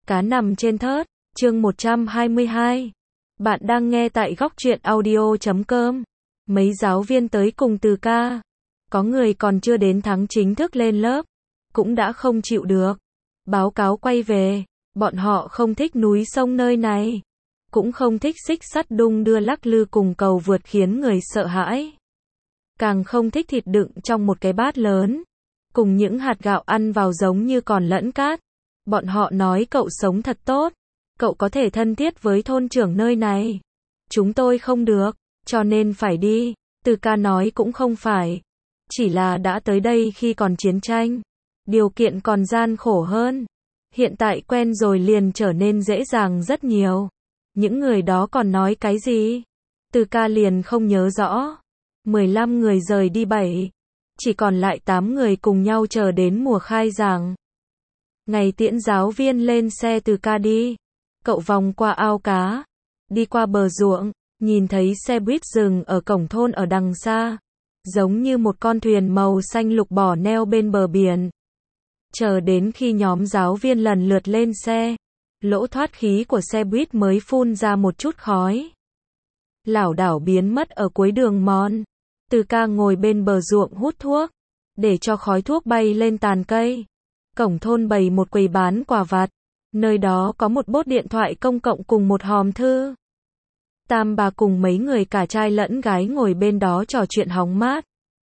Cá nằm trên thớt, chương 122. Bạn đang nghe tại góc truyện audio.com. Mấy giáo viên tới cùng Từ ca. Có người còn chưa đến tháng chính thức lên lớp, cũng đã không chịu được. Báo cáo quay về, bọn họ không thích núi sông nơi này. Cũng không thích xích sắt đung đưa lắc lư cùng cầu vượt khiến người sợ hãi. Càng không thích thịt đựng trong một cái bát lớn, cùng những hạt gạo ăn vào giống như còn lẫn cát. Bọn họ nói cậu sống thật tốt, cậu có thể thân thiết với thôn trưởng nơi này. Chúng tôi không được, cho nên phải đi. Từ ca nói cũng không phải, chỉ là đã tới đây khi còn chiến tranh, điều kiện còn gian khổ hơn. Hiện tại quen rồi liền trở nên dễ dàng rất nhiều. Những người đó còn nói cái gì? Từ ca liền không nhớ rõ. 15 người rời đi 7, chỉ còn lại 8 người cùng nhau chờ đến mùa khai giảng. Ngày tiễn giáo viên lên xe Từ ca đi. Cậu vòng qua ao cá, đi qua bờ ruộng, nhìn thấy xe buýt dừng ở cổng thôn ở đằng xa, giống như một con thuyền màu xanh lục bỏ neo bên bờ biển. Chờ đến khi nhóm giáo viên lần lượt lên xe, lỗ thoát khí của xe buýt mới phun ra một chút khói. Lảo đảo biến mất ở cuối đường mòn. Từ ca ngồi bên bờ ruộng hút thuốc, để cho khói thuốc bay lên tàn cây. Cổng thôn bày một quầy bán quà vặt, nơi đó có một bốt điện thoại công cộng cùng một hòm thư. Tam bà cùng mấy người cả trai lẫn gái ngồi bên đó trò chuyện hóng mát.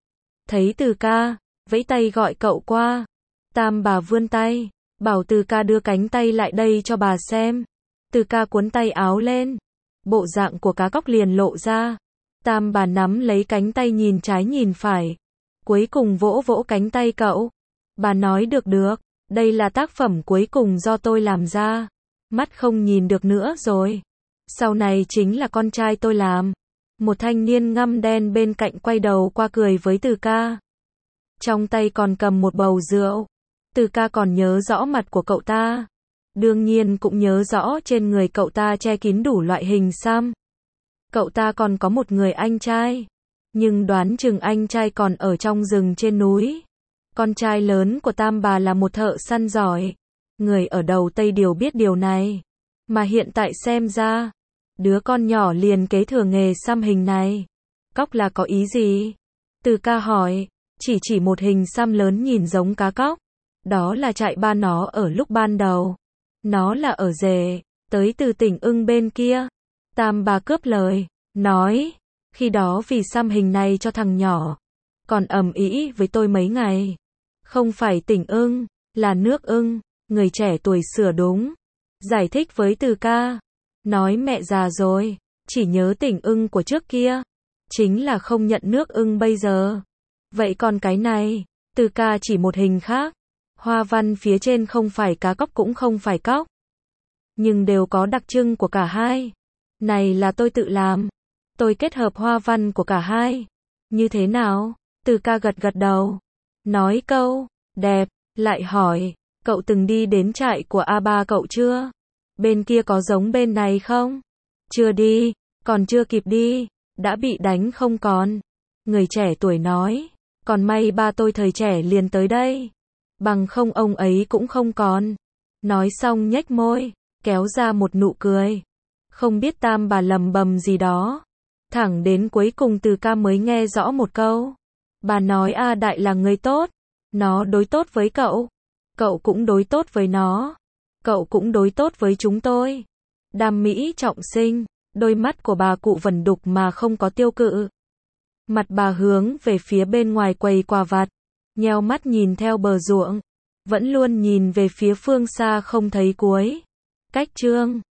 Thấy Từ ca, vẫy tay gọi cậu qua. Tam bà vươn tay, bảo Từ ca đưa cánh tay lại đây cho bà xem. Từ ca cuốn tay áo lên, bộ dạng của cá cóc liền lộ ra. Tam bà nắm lấy cánh tay nhìn trái nhìn phải, cuối cùng vỗ vỗ cánh tay cậu. Bà nói được, đây là tác phẩm cuối cùng do tôi làm ra. Mắt không nhìn được nữa rồi. Sau này chính là con trai tôi làm. Một thanh niên ngăm đen bên cạnh quay đầu qua cười với Từ ca. Trong tay còn cầm một bầu rượu. Từ ca còn nhớ rõ mặt của cậu ta. Đương nhiên cũng nhớ rõ trên người cậu ta che kín đủ loại hình xăm. Cậu ta còn có một người anh trai. Nhưng đoán chừng anh trai còn ở trong rừng trên núi. Con trai lớn của Tam bà là một thợ săn giỏi. Người ở đầu Tây đều biết điều này. Mà hiện tại xem ra, đứa con nhỏ liền kế thừa nghề xăm hình này. Cóc là có ý gì? Từ ca hỏi, chỉ một hình xăm lớn nhìn giống cá cóc. Đó là trại ba nó ở lúc ban đầu. Nó là ở rể, tới từ tỉnh Ưng bên kia. Tam bà cướp lời, nói, khi đó vì xăm hình này cho thằng nhỏ, còn ầm ĩ với tôi mấy ngày. Không phải tỉnh Ưng, là nước Ưng. Người trẻ tuổi sửa đúng, giải thích với Từ ca. Nói mẹ già rồi, chỉ nhớ tỉnh Ưng của trước kia, chính là không nhận nước Ưng bây giờ. Vậy còn cái này? Từ ca chỉ một hình khác. Hoa văn phía trên không phải cá cóc cũng không phải cóc, nhưng đều có đặc trưng của cả hai. Này là tôi tự làm. Tôi kết hợp hoa văn của cả hai. Như thế nào? Từ ca gật gật đầu, nói câu, đẹp, lại hỏi, cậu từng đi đến trại của A3 cậu chưa? Bên kia có giống bên này không? Chưa đi, còn chưa kịp đi, đã bị đánh không còn. Người trẻ tuổi nói, còn may ba tôi thời trẻ liền tới đây. Bằng không ông ấy cũng không còn. Nói xong nhếch môi, kéo ra một nụ cười. Không biết Tam bà lầm bầm gì đó. Thẳng đến cuối cùng Từ ca mới nghe rõ một câu. Bà nói A Đại là người tốt. Nó đối tốt với cậu. Cậu cũng đối tốt với nó. Cậu cũng đối tốt với chúng tôi. Đam mỹ trọng sinh. Đôi mắt của bà cụ vẩn đục mà không có tiêu cự. Mặt bà hướng về phía bên ngoài quầy quà vặt. Nheo mắt nhìn theo bờ ruộng. Vẫn luôn nhìn về phía phương xa không thấy cuối. Cách chương